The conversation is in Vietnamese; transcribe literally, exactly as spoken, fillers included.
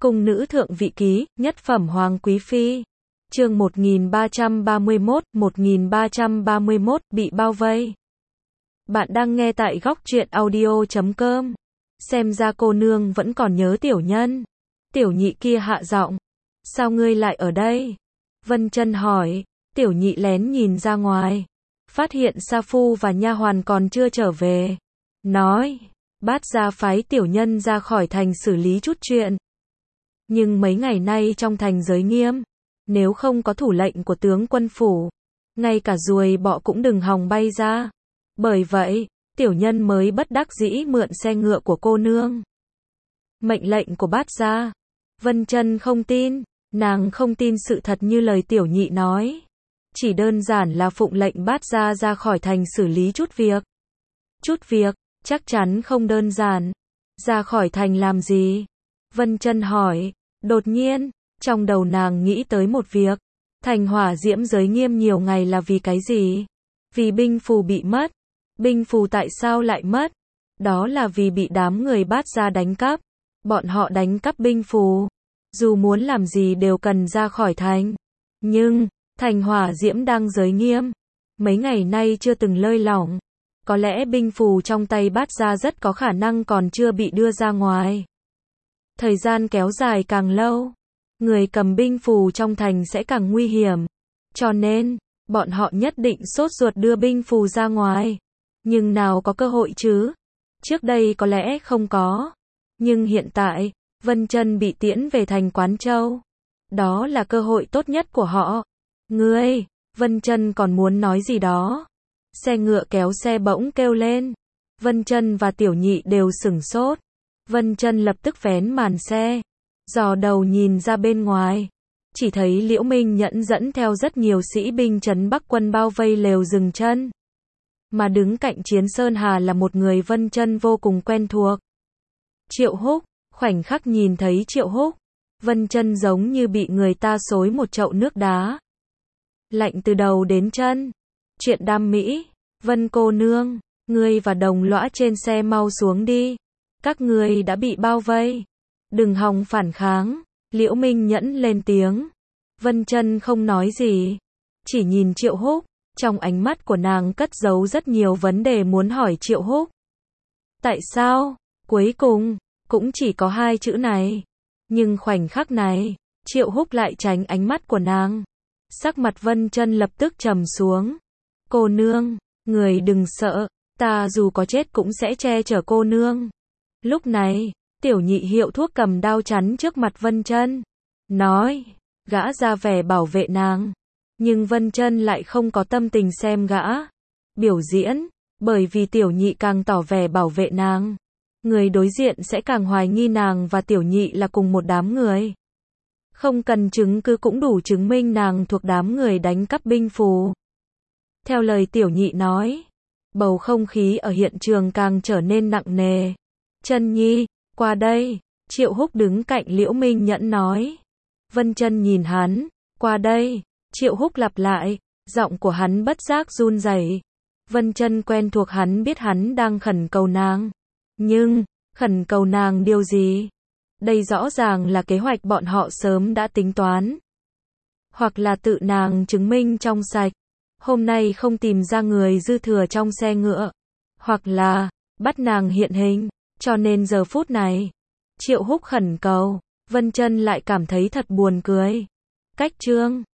Cung nữ thượng vị ký, nhất phẩm hoàng quý phi. Chương một nghìn ba trăm ba mươi mốt, một nghìn ba trăm ba mươi mốt, bị bao vây. Bạn đang nghe tại góc truyện audio chấm com. Xem ra cô nương vẫn còn nhớ tiểu nhân. Tiểu nhị kia hạ giọng. Sao ngươi lại ở đây? Vân Chân hỏi. Tiểu nhị lén nhìn ra ngoài. Phát hiện sa phu và nha hoàn còn chưa trở về. Nói. Bát gia phái tiểu nhân ra khỏi thành xử lý chút chuyện. Nhưng mấy ngày nay trong thành giới nghiêm. Nếu không có thủ lệnh của tướng quân phủ. Ngay cả ruồi bọ cũng đừng hòng bay ra. Bởi vậy, tiểu nhân mới bất đắc dĩ mượn xe ngựa của cô nương. Mệnh lệnh của bát gia. Vân Chân không tin. Nàng không tin sự thật như lời tiểu nhị nói. Chỉ đơn giản là phụng lệnh bát gia ra khỏi thành xử lý chút việc. Chút việc, chắc chắn không đơn giản. Ra khỏi thành làm gì? Vân Chân hỏi. Đột nhiên, trong đầu nàng nghĩ tới một việc. Thành hỏa diễm giới nghiêm nhiều ngày là vì cái gì? Vì binh phù bị mất. Binh phù tại sao lại mất? Đó là vì bị đám người bát gia đánh cắp. Bọn họ đánh cắp binh phù. Dù muốn làm gì đều cần ra khỏi thành. Nhưng, thành hỏa diễm đang giới nghiêm. Mấy ngày nay chưa từng lơi lỏng. Có lẽ binh phù trong tay bát gia rất có khả năng còn chưa bị đưa ra ngoài. Thời gian kéo dài càng lâu, người cầm binh phù trong thành sẽ càng nguy hiểm. Cho nên, bọn họ nhất định sốt ruột đưa binh phù ra ngoài. Nhưng nào có cơ hội chứ? Trước đây có lẽ không có. Nhưng hiện tại, Vân Chân bị tiễn về thành Quán Châu. Đó là cơ hội tốt nhất của họ. Ngươi, Vân Chân còn muốn nói gì đó. Xe ngựa kéo xe bỗng kêu lên. Vân Chân và tiểu nhị đều sửng sốt. Vân Chân lập tức vén màn xe. Dò đầu nhìn ra bên ngoài. Chỉ thấy Liễu Minh Nhẫn dẫn theo rất nhiều sĩ binh trấn Bắc quân bao vây lều dừng chân. Mà đứng cạnh Chiến Sơn Hà là một người Vân Chân vô cùng quen thuộc. Triệu Húc. Khoảnh khắc nhìn thấy Triệu Húc, Vân Chân giống như bị người ta xối một chậu nước đá. Lạnh từ đầu đến chân. Chuyện đam mỹ. Vân cô nương, ngươi và đồng lõa trên xe mau xuống đi. Các ngươi đã bị bao vây. Đừng hòng phản kháng. Liễu Minh Nhẫn lên tiếng. Vân Chân không nói gì. Chỉ nhìn Triệu Húc. Trong ánh mắt của nàng cất giấu rất nhiều vấn đề muốn hỏi Triệu Húc. Tại sao? Cuối cùng, cũng chỉ có hai chữ này. Nhưng khoảnh khắc này, Triệu Húc lại tránh ánh mắt của nàng. Sắc mặt Vân Chân lập tức trầm xuống. Cô nương, người đừng sợ. Ta dù có chết cũng sẽ che chở cô nương. Lúc này, tiểu nhị hiệu thuốc cầm đao chắn trước mặt Vân Chân. Nói, gã ra vẻ bảo vệ nàng. Nhưng Vân Chân lại không có tâm tình xem gã biểu diễn. Bởi vì tiểu nhị càng tỏ vẻ bảo vệ nàng. Người đối diện sẽ càng hoài nghi nàng và tiểu nhị là cùng một đám người. Không cần chứng cứ cũng đủ chứng minh nàng thuộc đám người đánh cắp binh phù. Theo lời tiểu nhị nói, bầu không khí ở hiện trường càng trở nên nặng nề. Chân nhi, qua đây. Triệu Húc đứng cạnh Liễu Minh Nhẫn nói. Vân Chân nhìn hắn, qua đây. Triệu Húc lặp lại, giọng của hắn bất giác run rẩy. Vân Chân quen thuộc hắn biết hắn đang khẩn cầu nàng. Nhưng, khẩn cầu nàng điều gì? Đây rõ ràng là kế hoạch bọn họ sớm đã tính toán. Hoặc là tự nàng chứng minh trong sạch. Hôm nay không tìm ra người dư thừa trong xe ngựa. Hoặc là, bắt nàng hiện hình. Cho nên giờ phút này, Triệu Húc khẩn cầu. Vân Chân lại cảm thấy thật buồn cười. Cách chương.